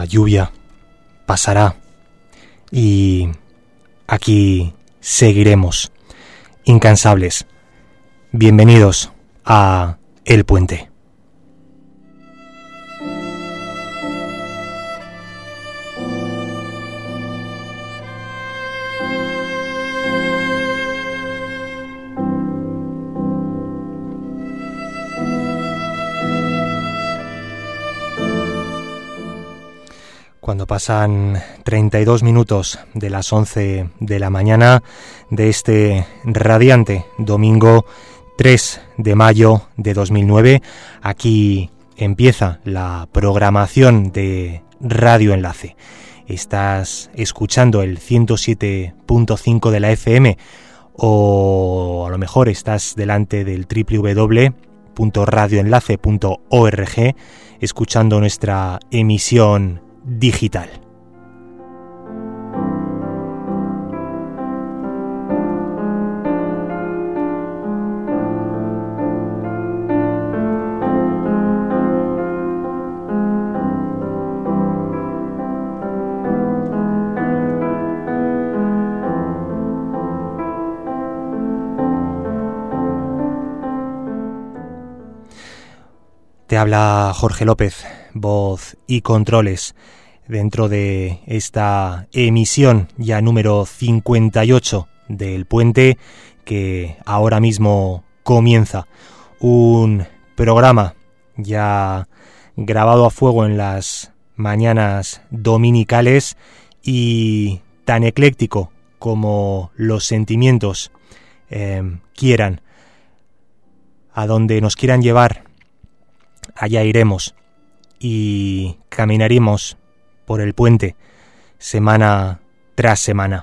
lluvia pasará y aquí seguiremos, incansables. Bienvenidos a El Puente. Cuando pasan 32 minutos de las 11 de la mañana de este radiante domingo 3 de mayo de 2009, aquí empieza la programación de Radio Enlace. Estás escuchando el 107.5 de la FM o a lo mejor estás delante del www.radioenlace.org escuchando nuestra emisión digital. Te habla Jorge López, voz y controles, dentro de esta emisión ya número 58 del Puente, que ahora mismo comienza. Un programa ya grabado a fuego en las mañanas dominicales y tan ecléctico como los sentimientos quieran, a donde nos quieran llevar. Allá iremos y caminaremos por el puente semana tras semana.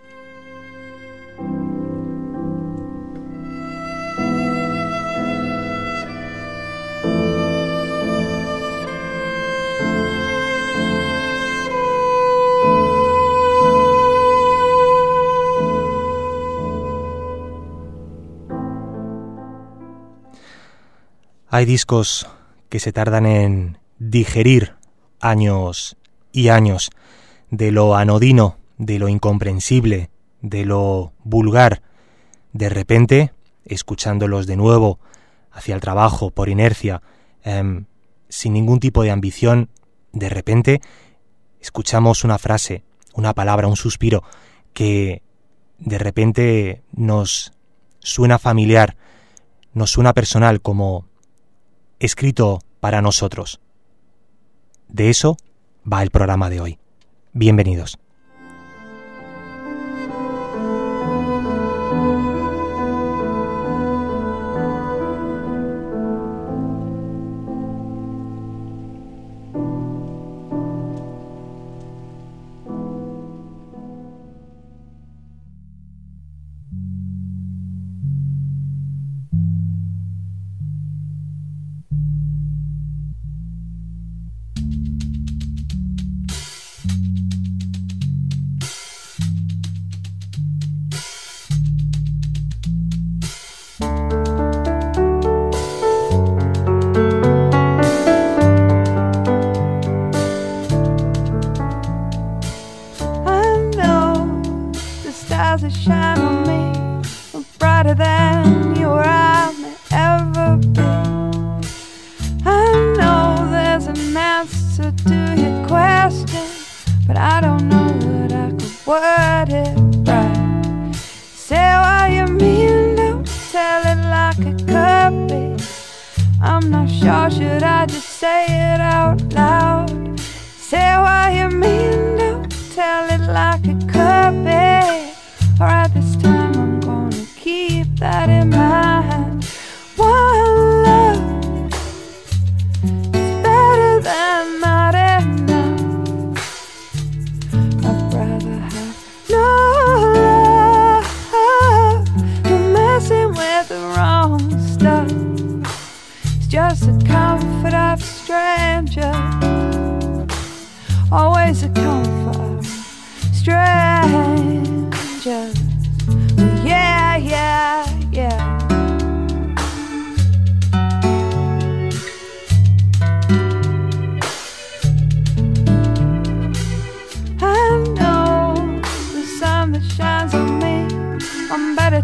Hay discos que se tardan en digerir años y años, de lo anodino, de lo incomprensible, de lo vulgar. De repente, escuchándolos de nuevo hacia el trabajo, por inercia, sin ningún tipo de ambición, de repente escuchamos una frase, una palabra, un suspiro, que de repente nos suena familiar, nos suena personal, como escrito para nosotros. De eso va el programa de hoy. Bienvenidos. No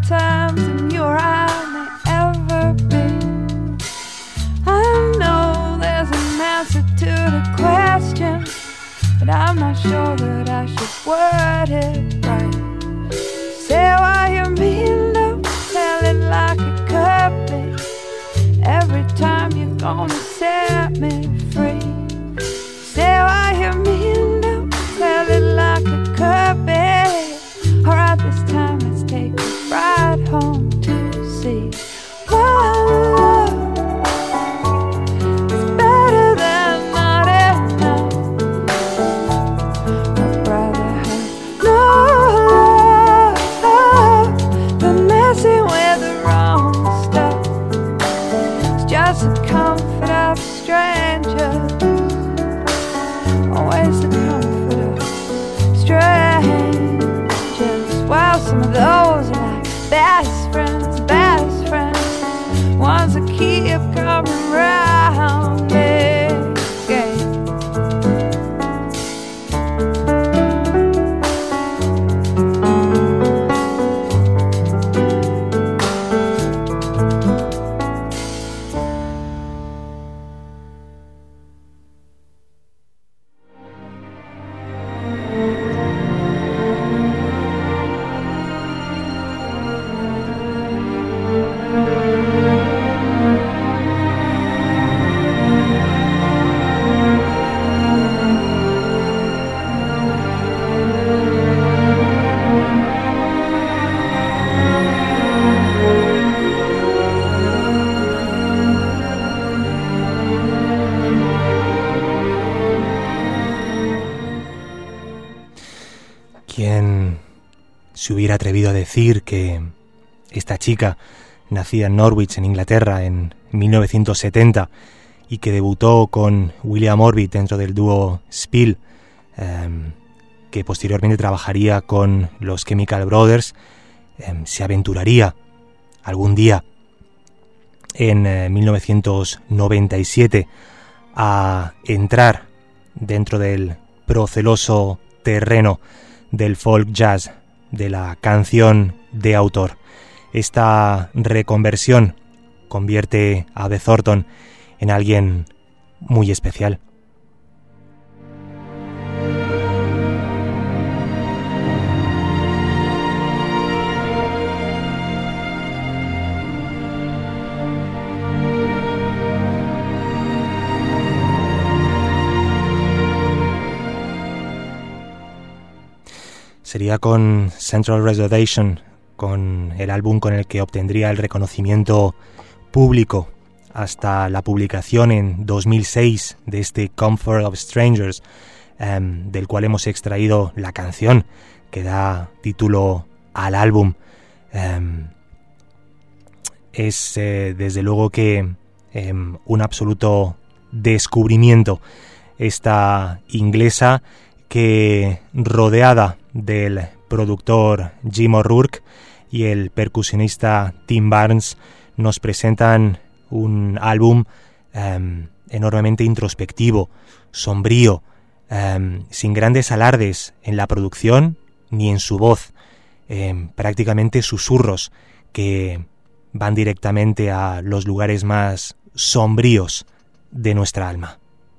times than you or I may ever be. I know there's an answer to the question, but I'm not sure that I should word it right. Say what you mean, don't tell it like it could be. Every time you're gonna set me free. Say what you mean, don't tell it like it could be. Alright, this time let's take a ride home to see. Whoa, it's better than not enough. I'd rather have no love than messing with the wrong stuff. It's just the comfort of strangers, always the comfort of strangers. Well, some of those are like best friends, ones that keep coming round again. ¿Quién se hubiera atrevido a decir que esta chica, nacida en Norwich, en Inglaterra, en 1970, y que debutó con William Orbit dentro del dúo Spill, que posteriormente trabajaría con los Chemical Brothers, se aventuraría algún día en 1997 a entrar dentro del proceloso terreno del folk jazz, de la canción de autor? Esta reconversión convierte a Beth Orton en alguien muy especial. Sería con Central Reservation, con el álbum con el que obtendría el reconocimiento público hasta la publicación en 2006 de este Comfort of Strangers, del cual hemos extraído la canción que da título al álbum. Es desde luego que un absoluto descubrimiento esta inglesa, que, rodeada del productor Jim O'Rourke y el percusionista Tim Barnes, nos presentan un álbum enormemente introspectivo, sombrío, sin grandes alardes en la producción ni en su voz, prácticamente susurros que van directamente a los lugares más sombríos de nuestra alma.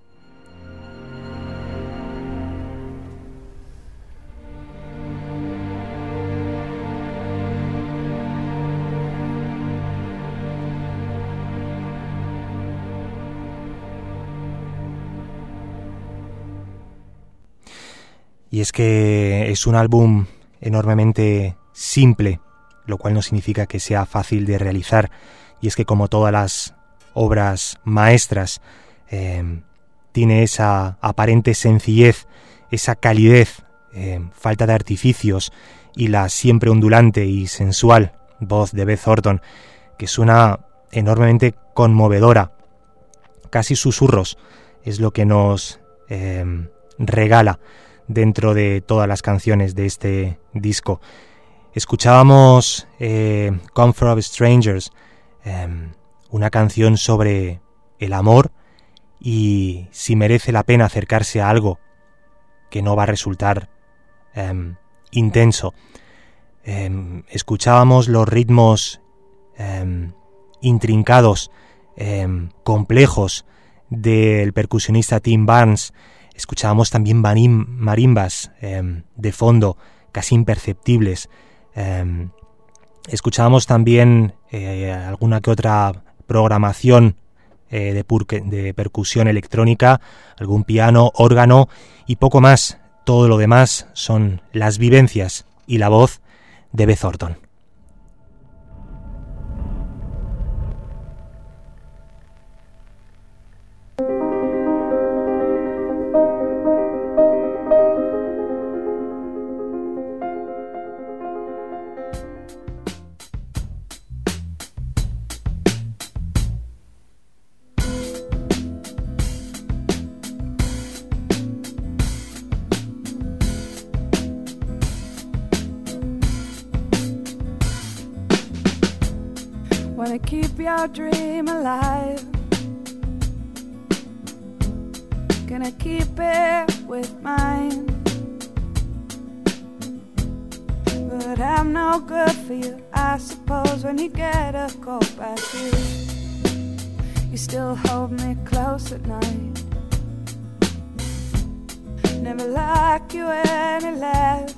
Y es que es un álbum enormemente simple, lo cual no significa que sea fácil de realizar. Y es que, como todas las obras maestras, tiene esa aparente sencillez, esa calidez, falta de artificios, y la siempre ondulante y sensual voz de Beth Orton, que suena enormemente conmovedora. Casi susurros es lo que nos regala dentro de todas las canciones de este disco. Escuchábamos Comfort of Strangers, una canción sobre el amor y si merece la pena acercarse a algo que no va a resultar intenso. Escuchábamos los ritmos intrincados, complejos del percusionista Tim Barnes. Escuchábamos también marimbas de fondo, casi imperceptibles. Escuchábamos también alguna que otra programación de percusión electrónica, algún piano, órgano y poco más. Todo lo demás son las vivencias y la voz de Beth Orton. Wanna keep your dream alive, gonna keep it with mine, but I'm no good for you, I suppose. When you get a call back here, you still hold me close at night. Never like you any less,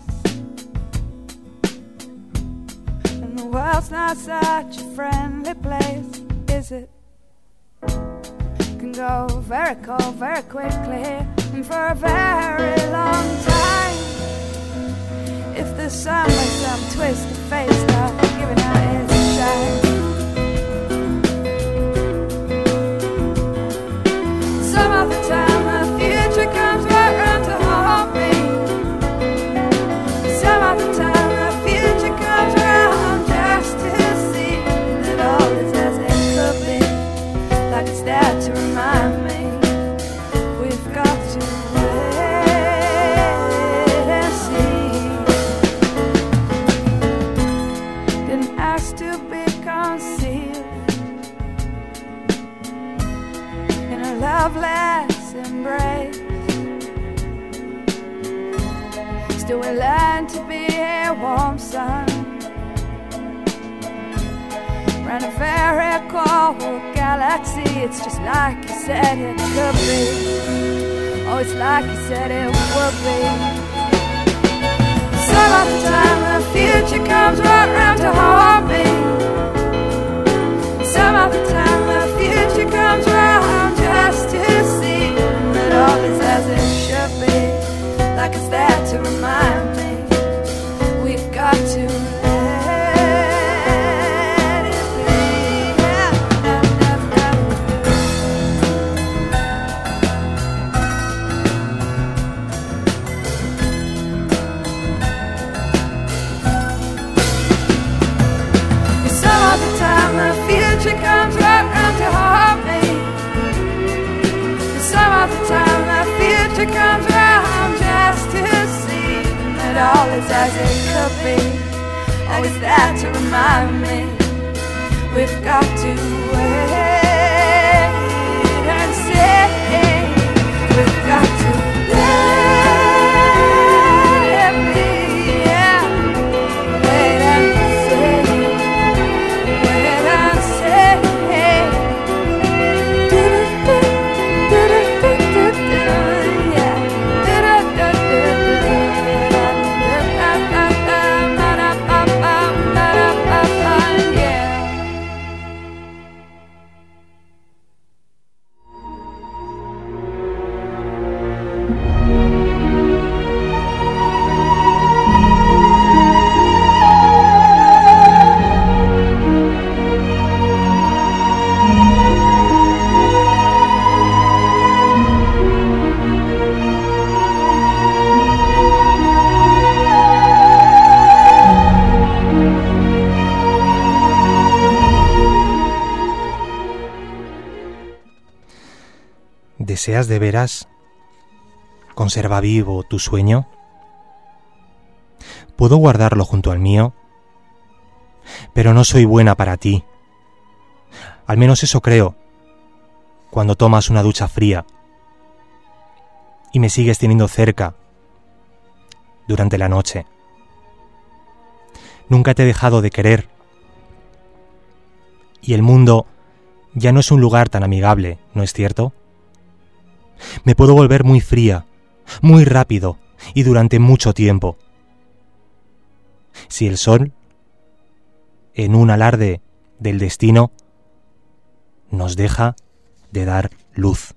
and the world's not such a friendly place, is it? Can go very cold very quickly, and for a very long time. If the sun with some twisted face starts giving out its shine, some of the time the future comes right round to haunt me. Some of the time the future comes round just to see that all is as it could be, like it's there to remind me we've got to wait and see. Didn't ask to be concealed in a loveless embrace. Still we learn to be a warm sun round a very cold galaxy. It's just like you said it could be. Oh, it's like you said it would be. Some of the time the future comes right round to haunt me. Some of the time the future comes round just to see that all is as it should be, like it's there to remind me we've got to let it be. Some of the time the future comes right round to haunt me. Some of the time the future comes round just to see that all is as it could be. Always there to remind me we've got to wait and see. We've got to let it be, yeah. Wait and see. Wait and see. Do-do-do, do-do-do-do-do, yeah. Do-do-do-do-do, yeah. ¿Deseas de veras? ¿Conserva vivo tu sueño? ¿Puedo guardarlo junto al mío? Pero no soy buena para ti. Al menos eso creo, cuando tomas una ducha fría y me sigues teniendo cerca durante la noche. Nunca te he dejado de querer. Y el mundo ya no es un lugar tan amigable, ¿no es cierto? Me puedo volver muy fría, muy rápido y durante mucho tiempo. Si el sol, en un alarde del destino, nos deja de dar luz.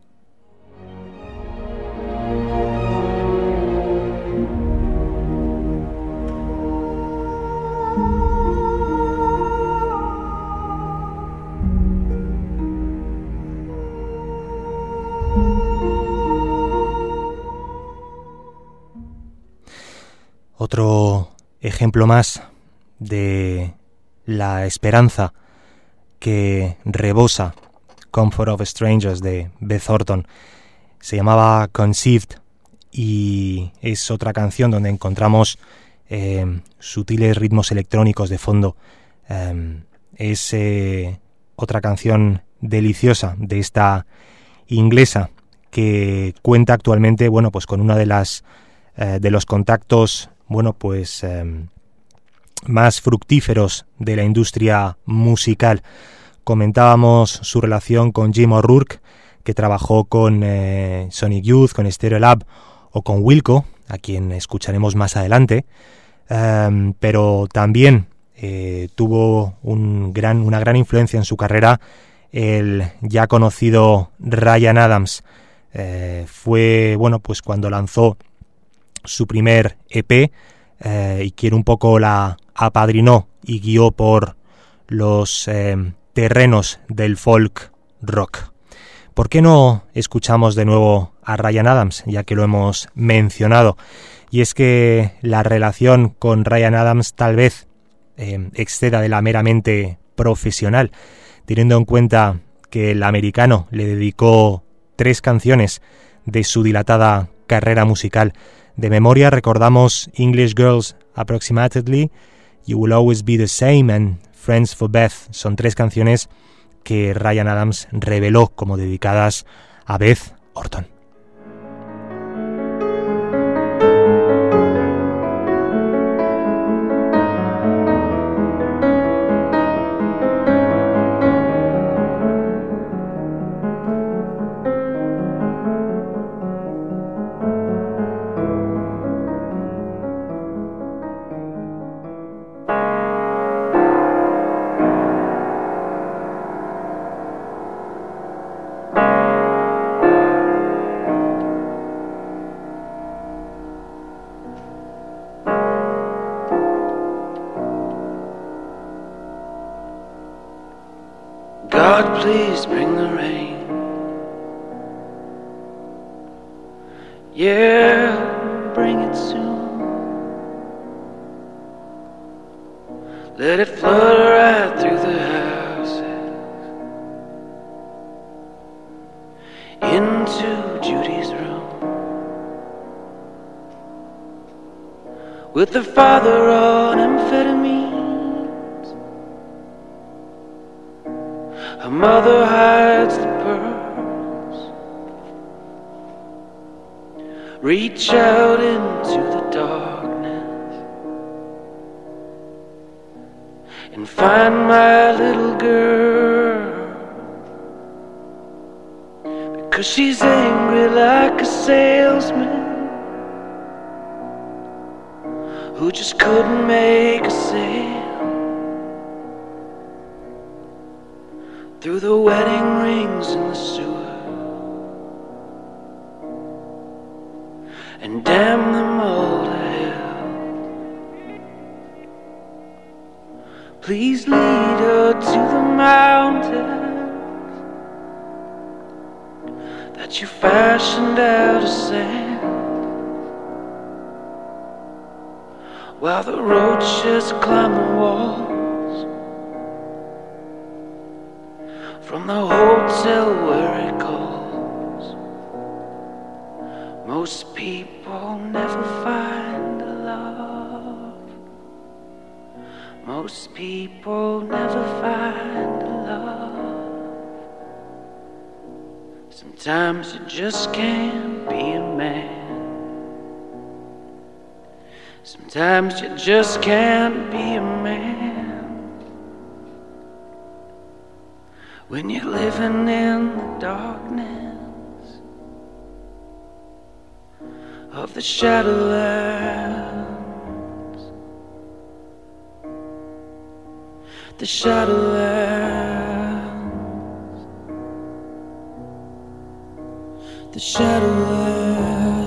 Otro ejemplo más de la esperanza que rebosa Comfort of Strangers de Beth Orton. Se llamaba Conceived y es otra canción donde encontramos sutiles ritmos electrónicos de fondo. Es otra canción deliciosa de esta inglesa que cuenta actualmente, bueno, pues con una de las de los contactos, bueno, pues más fructíferos de la industria musical. Comentábamos su relación con Jim O'Rourke, que trabajó con Sonic Youth, con Stereolab o con Wilco, a quien escucharemos más adelante, pero también tuvo una gran influencia en su carrera el ya conocido Ryan Adams. Fue, bueno, pues cuando lanzó su primer EP y quien un poco la apadrinó y guió por los terrenos del folk rock. ¿Por qué no escuchamos de nuevo a Ryan Adams, ya que lo hemos mencionado? Y es que la relación con Ryan Adams tal vez exceda de la meramente profesional, teniendo en cuenta que el americano le dedicó 3 canciones de su dilatada carrera musical. De memoria recordamos English Girls Approximately, You Will Always Be the Same and Friends for Beth. Son 3 canciones que Ryan Adams reveló como dedicadas a Beth Orton. God, please bring the rain. Yeah, bring it soon. Let it flood right through the houses into Judy's room, with the father on amphetamines. Her mother hides the pearls. Reach out into the darkness and find my little girl, because she's angry like a salesman who just couldn't make a sale. Through the wedding rings in the sewer, and damn them all to hell. Please lead her to the mountains that you fashioned out of sand, while the roaches climb the walls from the hotel where it calls. Most people never find a love. Most people never find a love. Sometimes you just can't be a man. Sometimes Sometimes you just can't be a man when you're living in the darkness of the Shadowlands. The Shadowlands. The Shadowlands.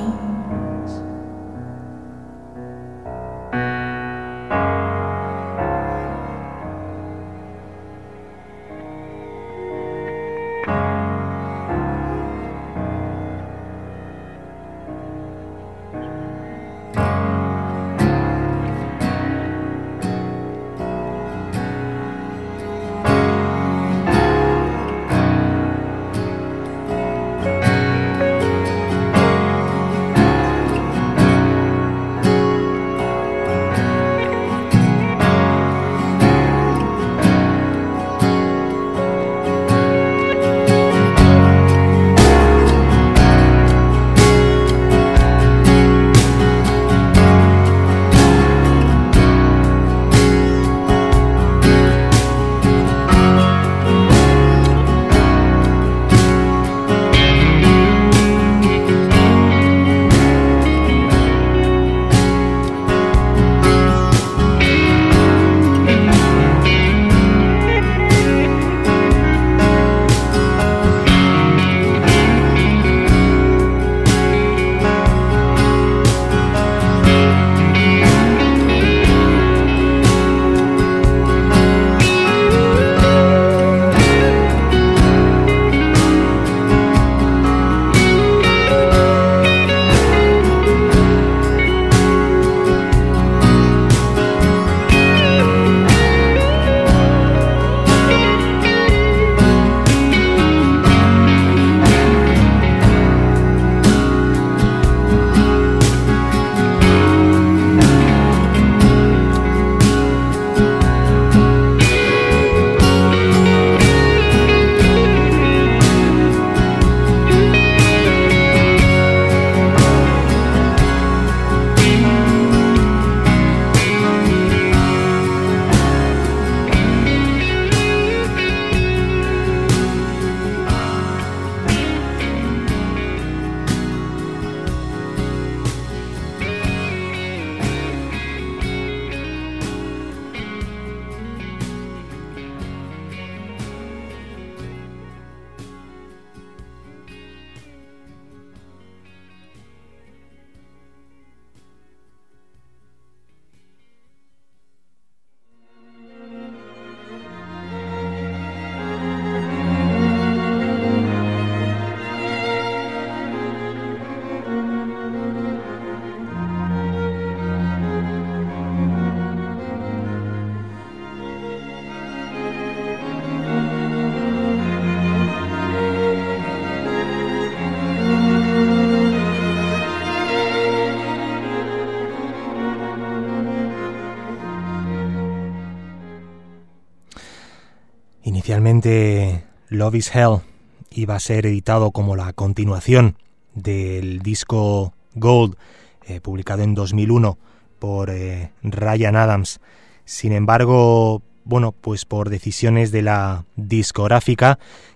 Inicialmente Love is Hell iba a ser editado como la continuación del disco Gold, publicado en 2001 por Ryan Adams. Sin embargo, bueno, pues por decisiones de la discográfica,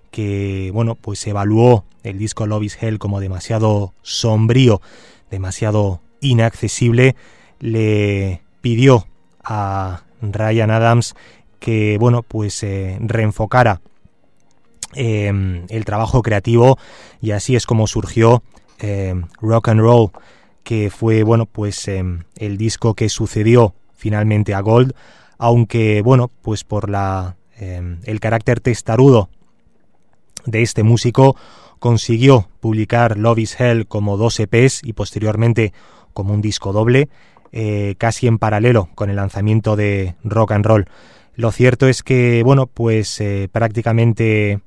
que bueno, pues evaluó el disco Love is Hell como demasiado sombrío, demasiado inaccesible, le pidió a Ryan Adams que bueno, pues reenfocara el trabajo creativo, y así es como surgió Rock and Roll, que fue bueno, pues el disco que sucedió finalmente a Gold, aunque bueno, pues por el carácter testarudo de este músico, consiguió publicar Love is Hell como 2 EPs y posteriormente como un disco doble, casi en paralelo con el lanzamiento de Rock and Roll. Lo cierto es que bueno, pues prácticamente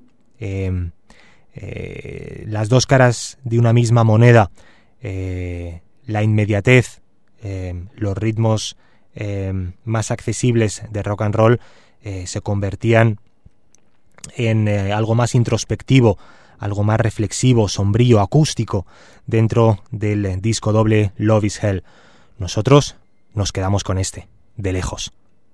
las dos caras de una misma moneda, la inmediatez, los ritmos más accesibles de Rock and Roll se convertían en algo más introspectivo, algo más reflexivo, sombrío, acústico dentro del disco doble Love is Hell. Nosotros nos quedamos con este, de lejos.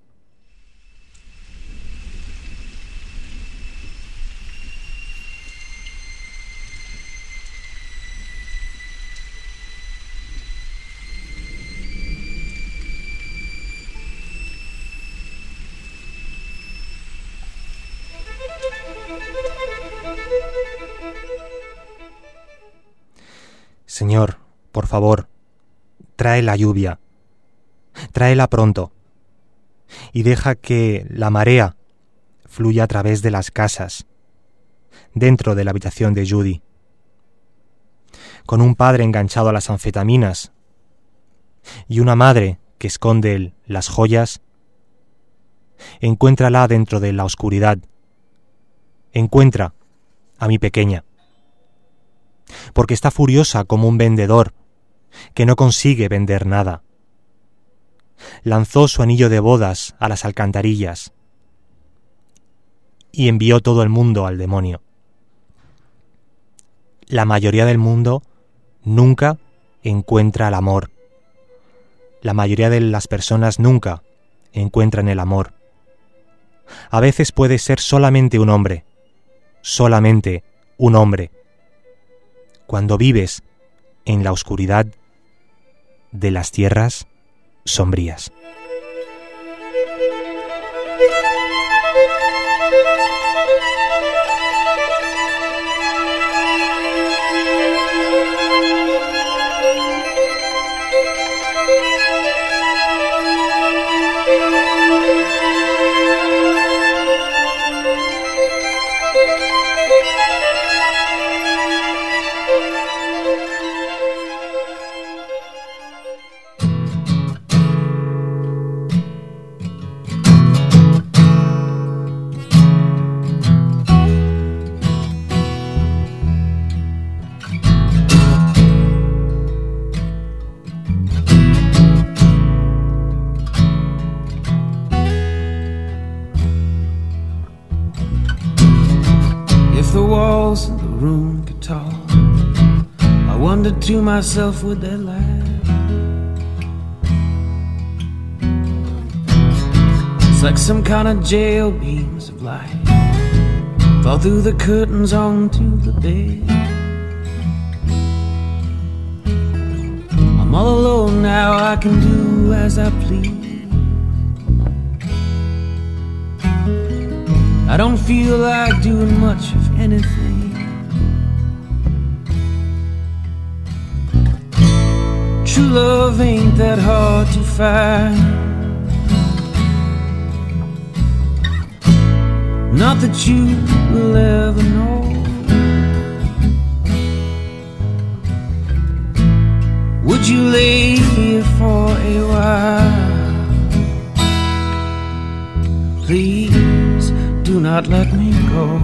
Señor, por favor, trae la lluvia, tráela pronto, y deja que la marea fluya a través de las casas, dentro de la habitación de Judy. Con un padre enganchado a las anfetaminas y una madre que esconde las joyas, encuéntrala dentro de la oscuridad. Encuentra a mi pequeña, porque está furiosa como un vendedor que no consigue vender nada. Lanzó su anillo de bodas a las alcantarillas y envió todo el mundo al demonio. La mayoría del mundo nunca encuentra el amor. La mayoría de las personas nunca encuentran el amor. A veces puede ser solamente un hombre, solamente un hombre. Cuando vives en la oscuridad de las tierras sombrías. To myself, would they laugh? It's like some kind of jail beams of light fall through the curtains onto the bed. I'm all alone now, I can do as I please. I don't feel like doing much of anything. True love ain't that hard to find. Not that you will ever know. Would you lay here for a while? Please do not let me go.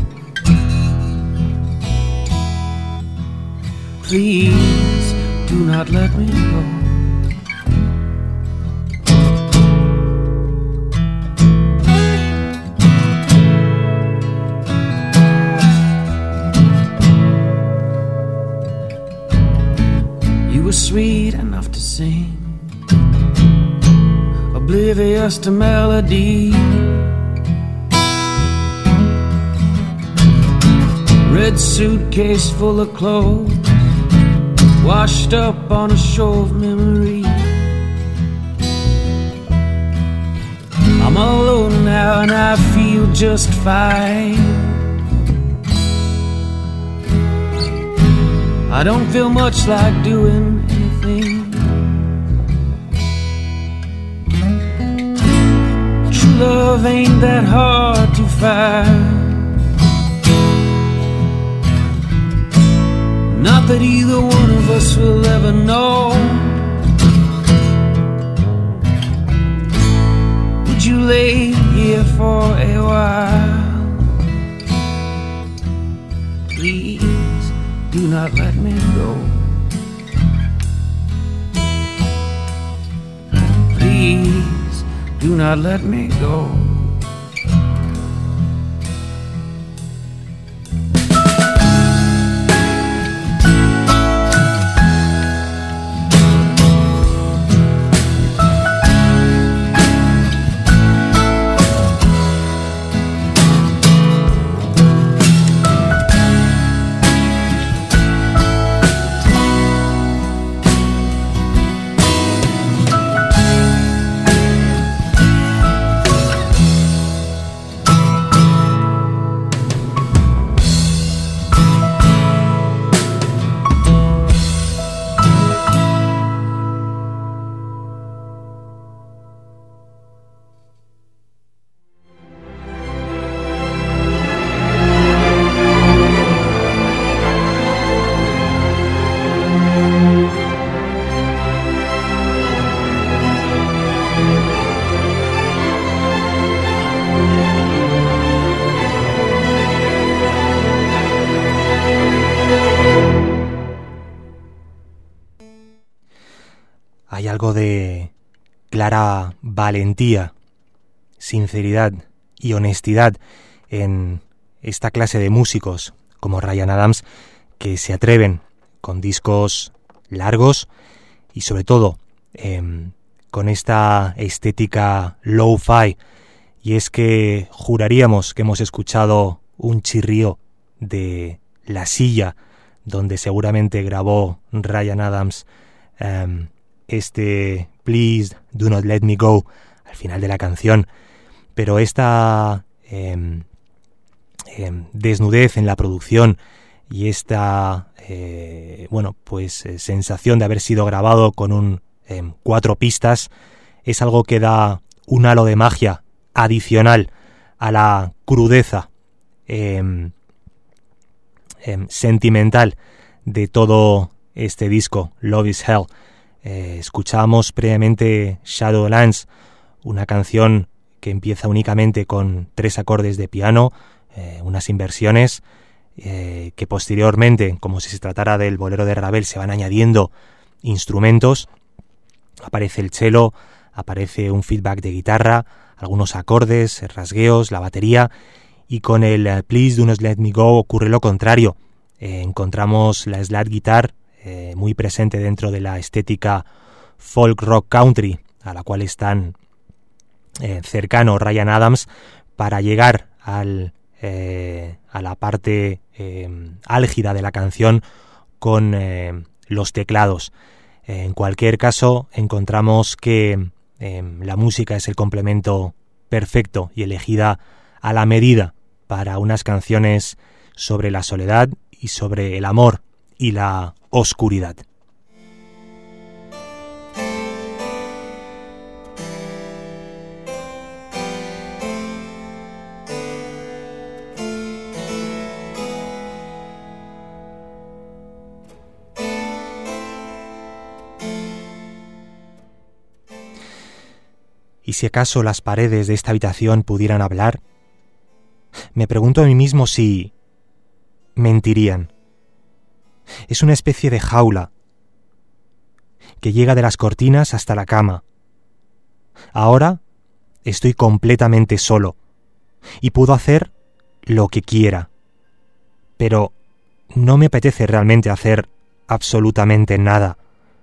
Please do not let me go. You were sweet enough to sing, oblivious to melody. Red suitcase full of clothes, washed up on a shore of memory. I'm all alone now and I feel just fine. I don't feel much like doing anything. True love ain't that hard to find. Not that either one of us will ever know. Would you lay here for a while? Please do not let me go. Please do not let me go. algo de clara valentía, sinceridad y honestidad en esta clase de músicos como Ryan Adams, que se atreven con discos largos y sobre todo con esta estética lo-fi. Y es que juraríamos que hemos escuchado un chirrío de la silla donde seguramente grabó Ryan Adams este Please Do Not Let Me Go al final de la canción. Pero esta desnudez en la producción y esta sensación de haber sido grabado con un 4 pistas es algo que da un halo de magia adicional a la crudeza sentimental de todo este disco, Love is Hell. Escuchábamos previamente Shadowlands, una canción que empieza únicamente con 3 acordes de piano, unas inversiones que posteriormente, como si se tratara del bolero de Ravel, se van añadiendo instrumentos. Aparece el cello, aparece un feedback de guitarra, algunos acordes, rasgueos, la batería, y con el Please Do Not Let Me Go ocurre lo contrario. Encontramos la slide guitar muy presente dentro de la estética folk rock country a la cual están cercano Ryan Adams, para llegar a la parte álgida de la canción con los teclados. En cualquier caso, encontramos que la música es el complemento perfecto y elegida a la medida para unas canciones sobre la soledad y sobre el amor y la oscuridad. ¿Y si acaso las paredes de esta habitación pudieran hablar? Me pregunto a mí mismo si mentirían. Es una especie de jaula que llega de las cortinas hasta la cama. Ahora estoy completamente solo y puedo hacer lo que quiera, pero no me apetece realmente hacer absolutamente nada.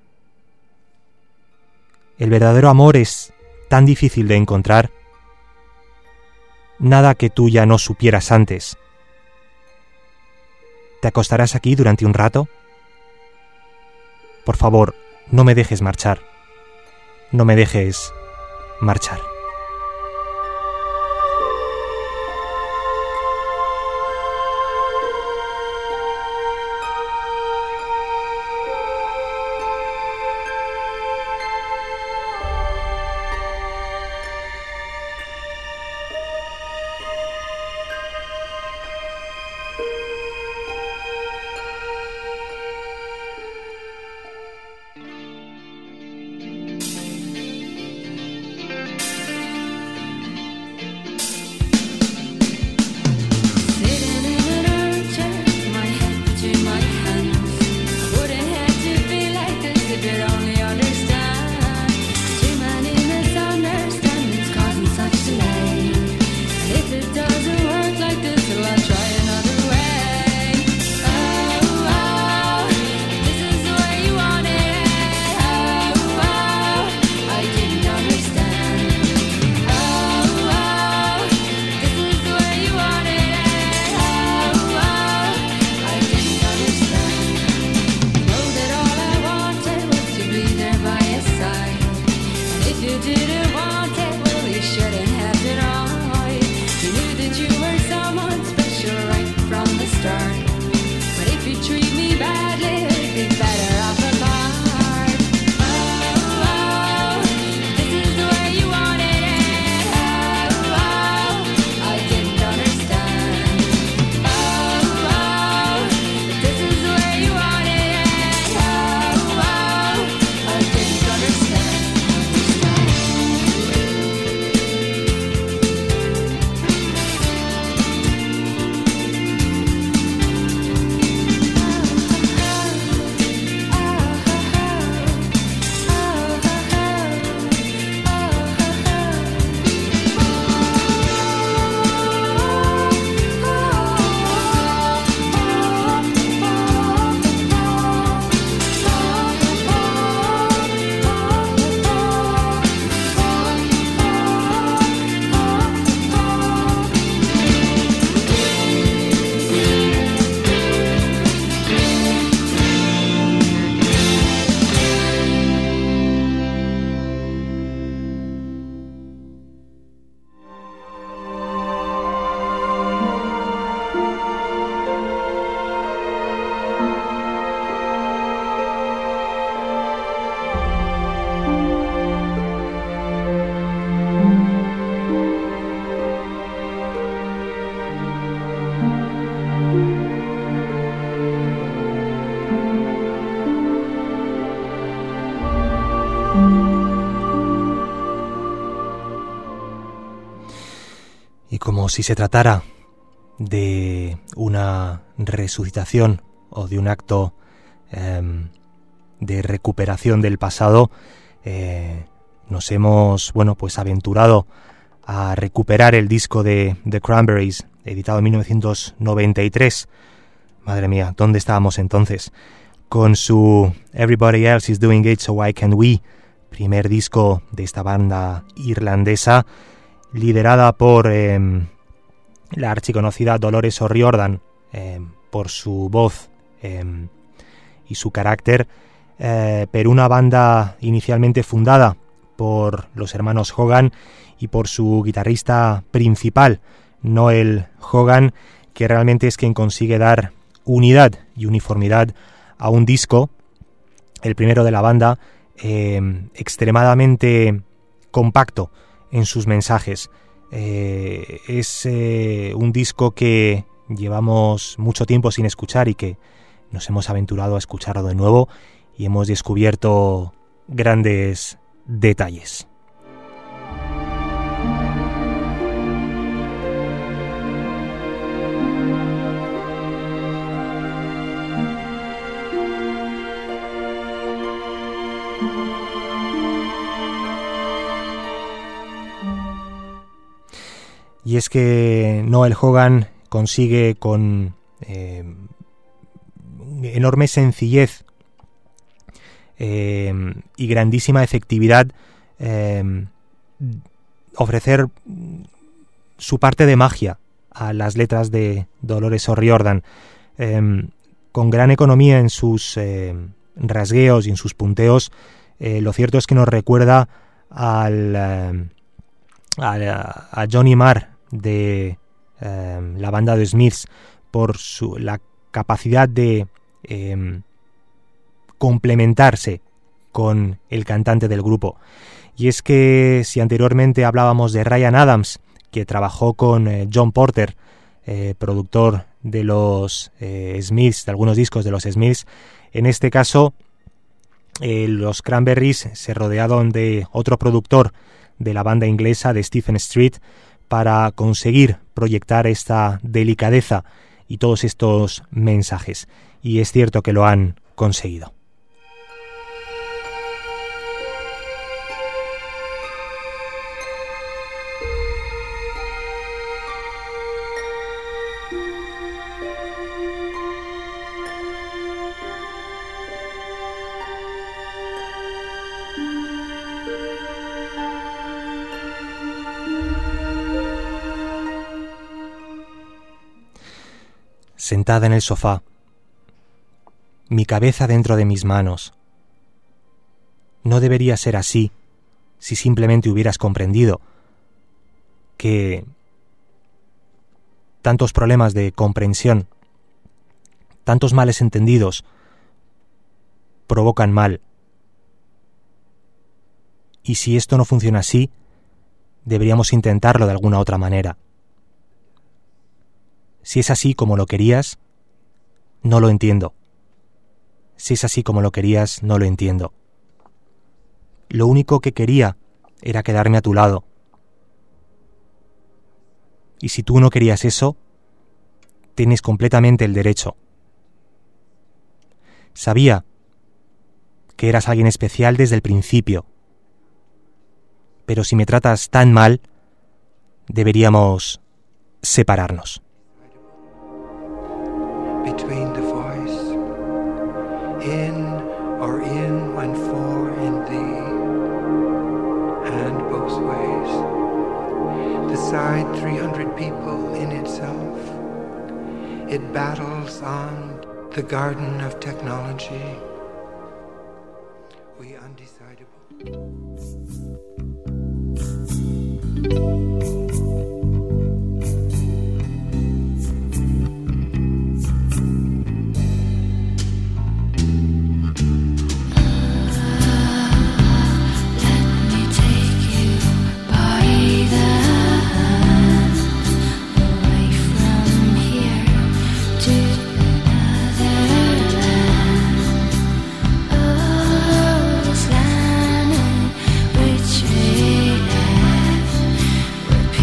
El verdadero amor es tan difícil de encontrar. Nada que tú ya no supieras antes. ¿Te acostarás aquí durante un rato? Por favor, no me dejes marchar. No me dejes marchar. como si se tratara de una resucitación o de un acto de recuperación del pasado, nos hemos, aventurado a recuperar el disco de The Cranberries, editado en 1993. Madre mía, ¿dónde estábamos entonces? Con su Everybody Else Is Doing It, So Why Can't We, primer disco de esta banda irlandesa, liderada por la archiconocida Dolores O'Riordan, por su voz y su carácter, pero una banda inicialmente fundada por los hermanos Hogan y por su guitarrista principal, Noel Hogan, que realmente es quien consigue dar unidad y uniformidad a un disco, el primero de la banda, extremadamente compacto en sus mensajes. Es un disco que llevamos mucho tiempo sin escuchar y que nos hemos aventurado a escucharlo de nuevo y hemos descubierto grandes detalles. Y es que Noel Hogan consigue con enorme sencillez y grandísima efectividad ofrecer su parte de magia a las letras de Dolores O'Riordan, con gran economía en sus rasgueos y en sus punteos. Lo cierto es que nos recuerda a Johnny Marr de la banda de Smiths, por la capacidad de complementarse con el cantante del grupo. Y es que si anteriormente hablábamos de Ryan Adams, que trabajó con John Porter, productor de los Smiths, de algunos discos de los Smiths, en este caso los Cranberries se rodearon de otro productor de la banda inglesa, de Stephen Street, para conseguir proyectar esta delicadeza y todos estos mensajes. Y es cierto que lo han conseguido. Sentada en el sofá, mi cabeza dentro de mis manos. No debería ser así si simplemente hubieras comprendido que tantos problemas de comprensión, tantos males entendidos provocan mal. Y si esto no funciona así, deberíamos intentarlo de alguna otra manera. Si es así como lo querías, no lo entiendo. Si es así como lo querías, no lo entiendo. Lo único que quería era quedarme a tu lado. Y si tú no querías eso, tienes completamente el derecho. Sabía que eras alguien especial desde el principio. Pero si me tratas tan mal, deberíamos separarnos. Between the voice, in or in when for in thee, and both ways. The side 300 people in itself, it battles on the garden of technology. We undecidable. This land in which we live.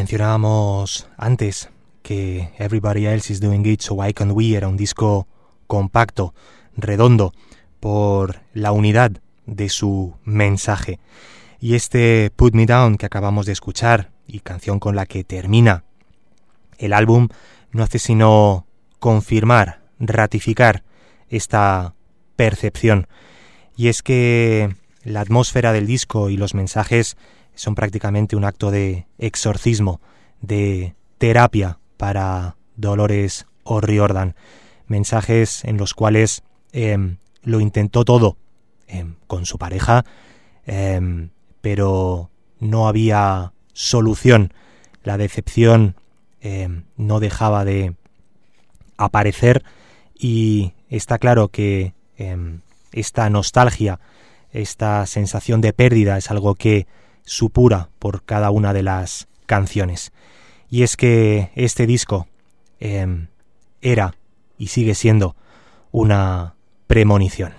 Mencionábamos antes que Everybody Else Is Doing It, So Why Can't We era un disco compacto, redondo, por la unidad de su mensaje. Y este Put Me Down que acabamos de escuchar, y canción con la que termina el álbum, no hace sino confirmar, ratificar esta percepción. Y es que la atmósfera del disco y los mensajes son prácticamente un acto de exorcismo, de terapia para Dolores O'Riordan. Mensajes en los cuales lo intentó todo con su pareja, pero no había solución. La decepción no dejaba de aparecer y está claro que esta nostalgia, esta sensación de pérdida es algo que supura por cada una de las canciones. Y es que este disco era y sigue siendo una premonición.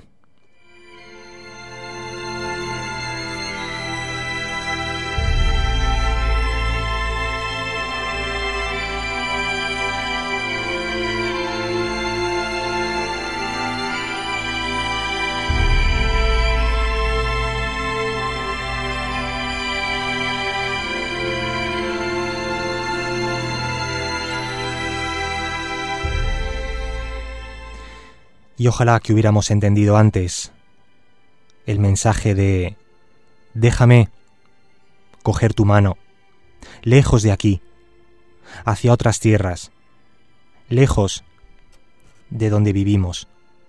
Y ojalá que hubiéramos entendido antes el mensaje de déjame coger tu mano, lejos de aquí, hacia otras tierras, lejos de donde vivimos,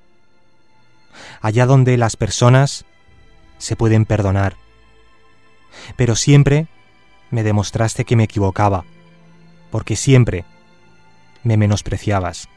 allá donde las personas se pueden perdonar. Pero siempre me demostraste que me equivocaba, porque siempre me menospreciabas.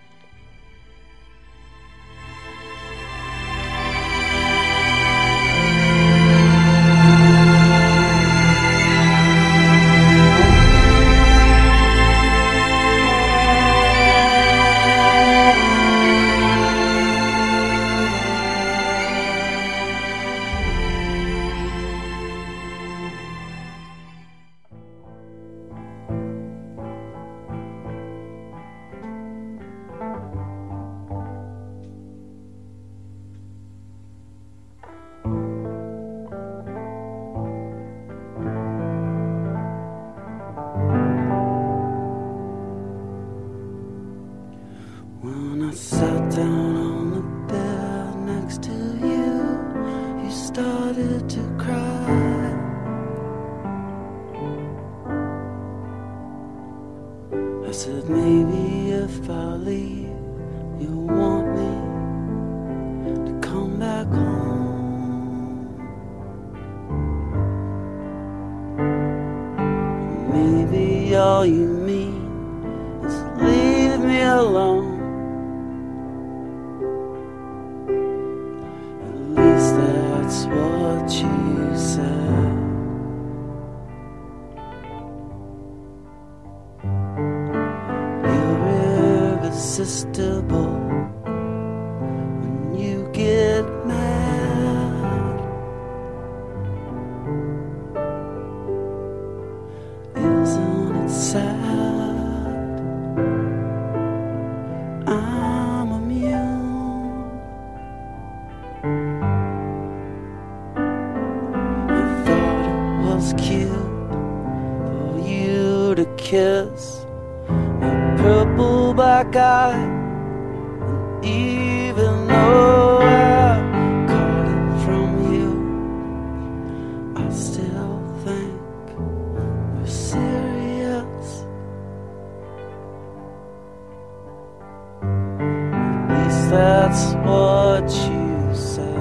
That's what you said.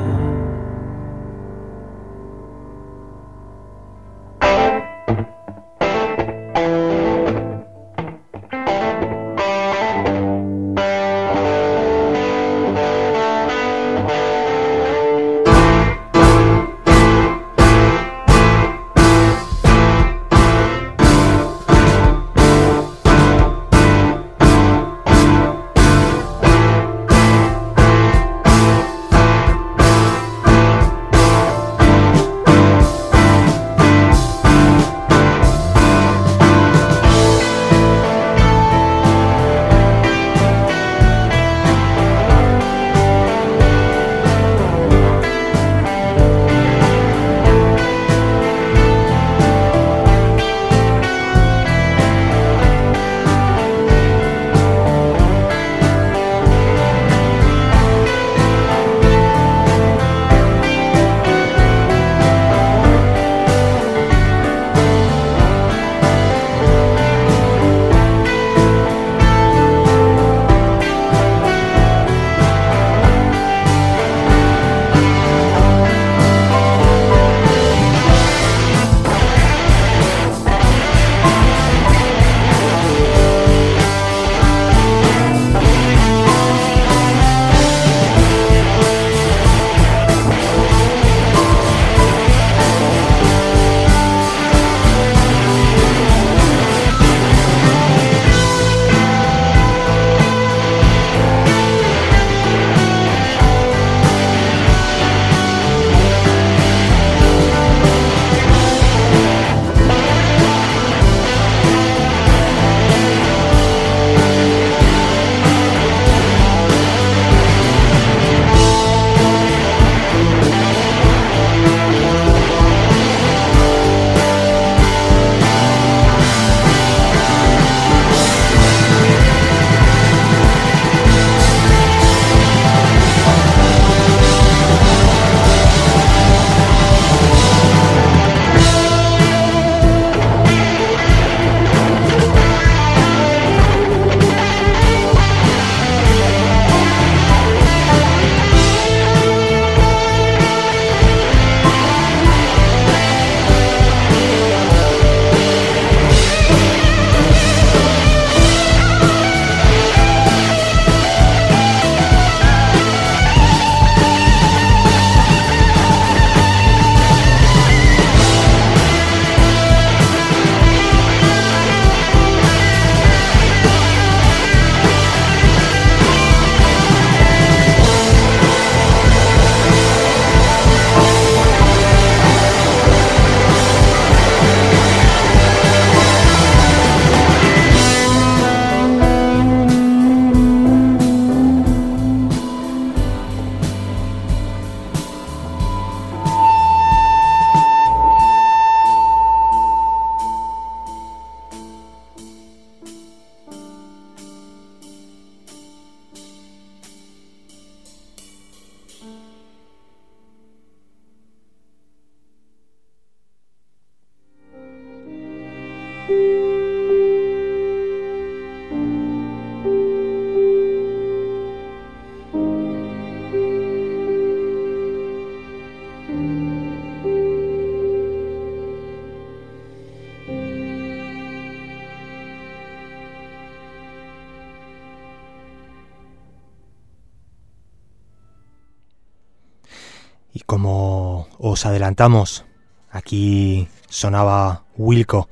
como os adelantamos, aquí sonaba Wilco.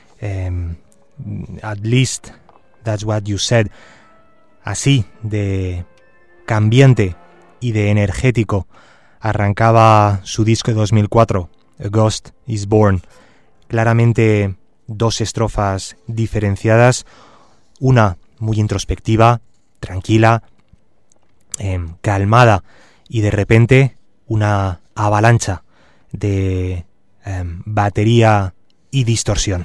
At least that's what you said. Así de cambiante y de energético arrancaba su disco de 2004, A Ghost is Born. Claramente dos estrofas diferenciadas, una muy introspectiva, tranquila, calmada, y de repente una avalancha de batería y distorsión.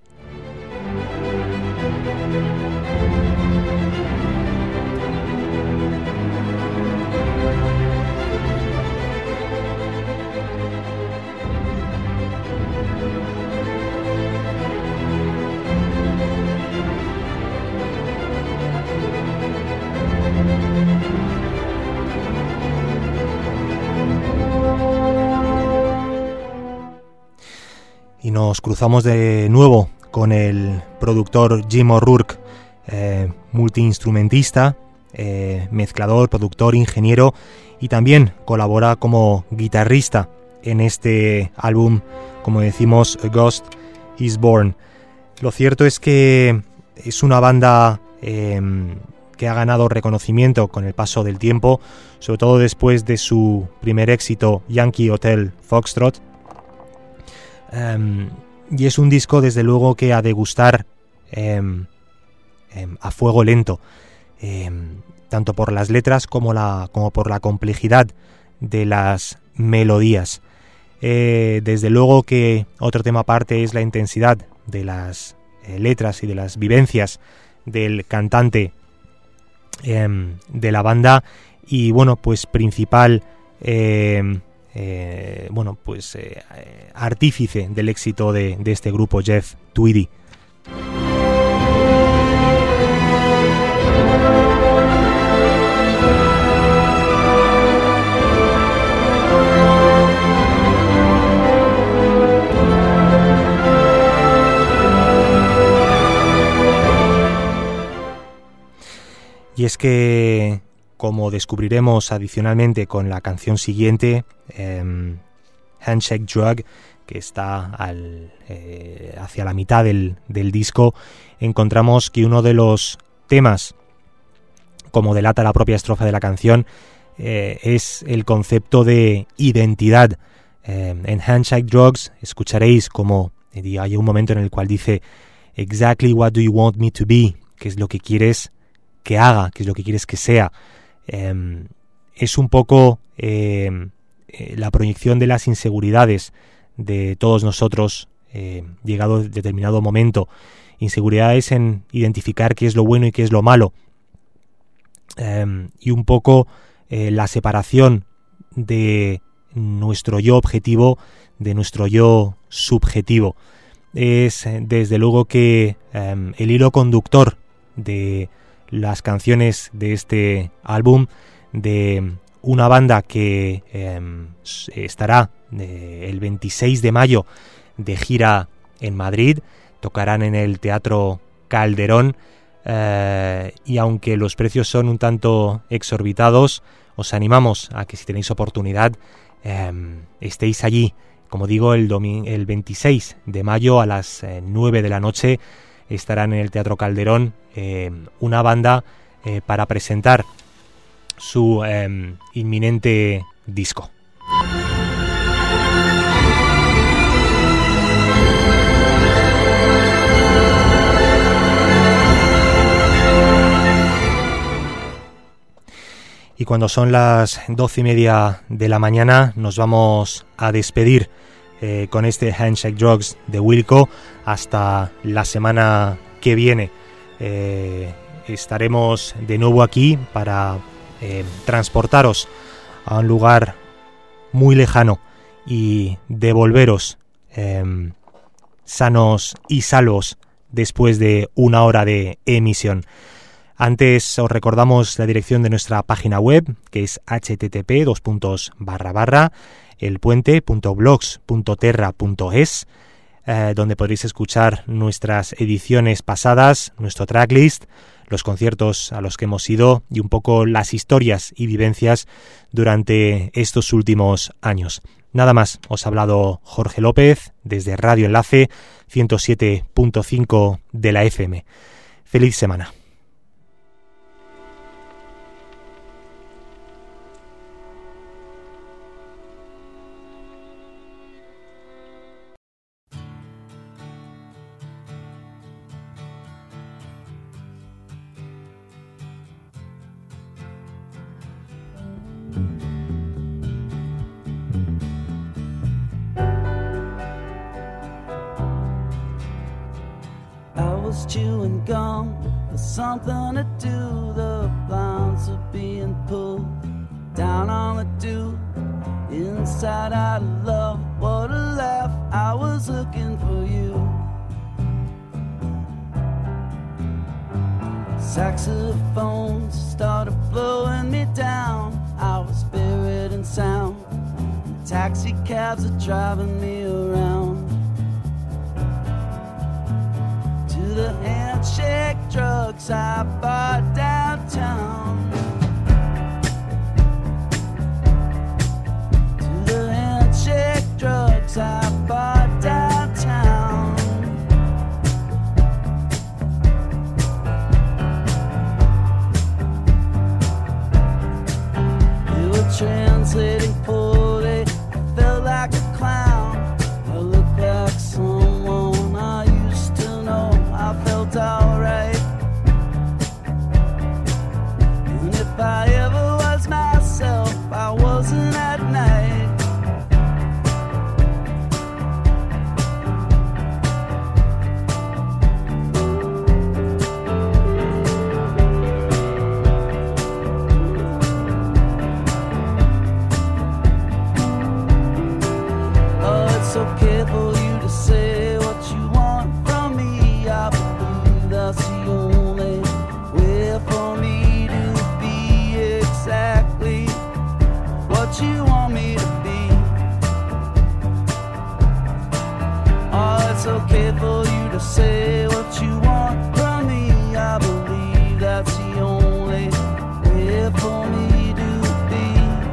Y nos cruzamos de nuevo con el productor Jim O'Rourke, multiinstrumentista, mezclador, productor, ingeniero, y también colabora como guitarrista en este álbum, como decimos, A Ghost is Born. Lo cierto es que es una banda que ha ganado reconocimiento con el paso del tiempo, sobre todo después de su primer éxito, Yankee Hotel Foxtrot. Y es un disco desde luego que ha de gustar a fuego lento, tanto por las letras como por la complejidad de las melodías. Desde luego que otro tema aparte es la intensidad de las letras y de las vivencias del cantante de la banda, y bueno, pues principal artífice del éxito de este grupo, Jeff Tweedy. Y es que, como descubriremos adicionalmente con la canción siguiente, Handshake Drug, que está hacia la mitad del disco, encontramos que uno de los temas, como delata la propia estrofa de la canción, es el concepto de identidad. En Handshake Drugs escucharéis como hay un momento en el cual dice "Exactly what do you want me to be", ¿qué es lo que quieres que haga?, ¿qué es lo que quieres que sea? Es un poco la proyección de las inseguridades de todos nosotros, llegado determinado momento, inseguridades en identificar qué es lo bueno y qué es lo malo, y un poco la separación de nuestro yo objetivo de nuestro yo subjetivo. Es desde luego que el hilo conductor de las canciones de este álbum, de una banda que estará el 26 de mayo de gira en Madrid, tocarán en el Teatro Calderón, y aunque los precios son un tanto exorbitados, os animamos a que, si tenéis oportunidad, estéis allí. Como digo, el 26 de mayo a las 9 de la noche estarán en el Teatro Calderón una banda para presentar su inminente disco. Y cuando son las 12:30 de la mañana nos vamos a despedir con este Handshake Drugs de Wilco hasta la semana que viene. Estaremos de nuevo aquí para transportaros a un lugar muy lejano y devolveros sanos y salvos después de una hora de emisión. Antes os recordamos la dirección de nuestra página web, que es http://elpuente.blogs.terra.es, donde podréis escuchar nuestras ediciones pasadas, nuestro tracklist, los conciertos a los que hemos ido y un poco las historias y vivencias durante estos últimos años. Nada más, os ha hablado Jorge López desde Radio Enlace 107.5 de la FM. Feliz semana. Chewing gum with something to do. The blinds are being pulled down on the dew. Inside out of love, what a laugh. I was looking for you. Saxophones started blowing me down. I was buried in sound. Taxi cabs are driving me around. The handshake drugs I bought downtown. To the handshake drugs I bought downtown. They were translating poorly. I felt like a clown. I looked like someone I used to know. I felt alright. And if I ever was myself, I wasn't at night. Oh, it's okay for you to say what you want from me. I believe that's the only way for me to be exactly what you want me to be. Oh, it's okay for you to say what you want from me. I believe that's the only way for me to be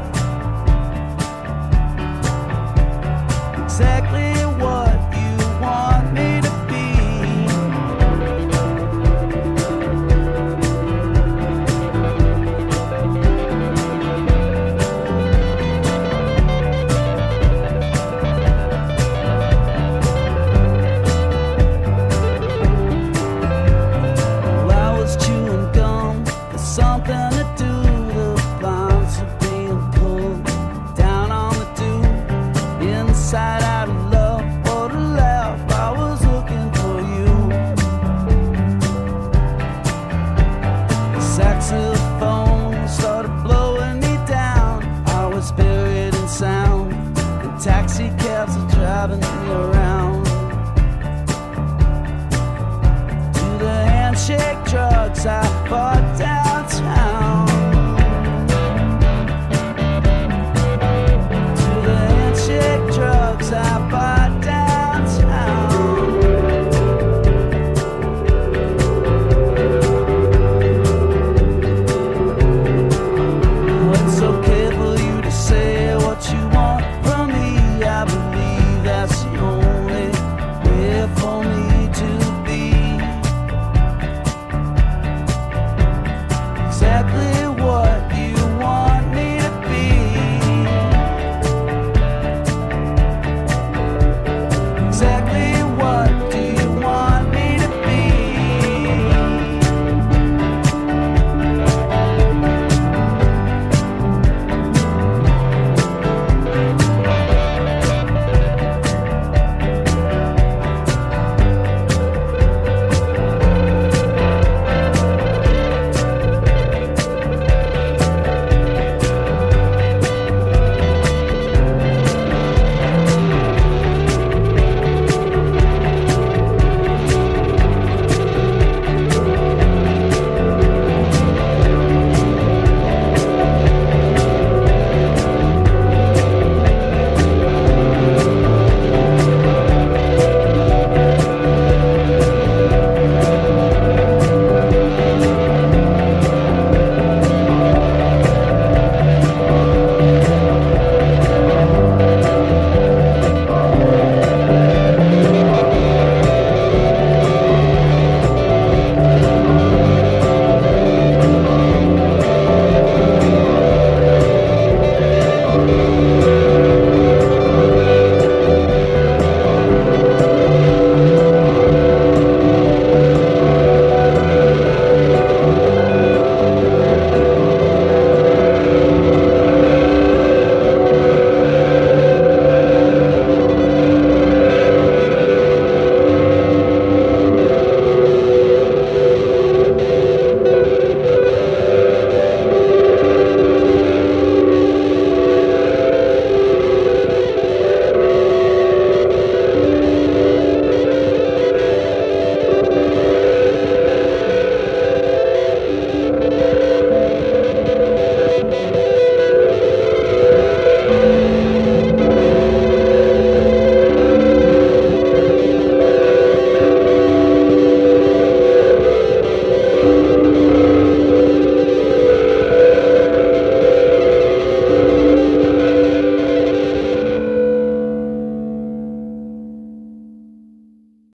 exactly what you want me to be. Well, I was chewing gum for something to do. The blinds were being pulled down on the dew. Inside out of love, what a laugh. I was looking for you. Saxophone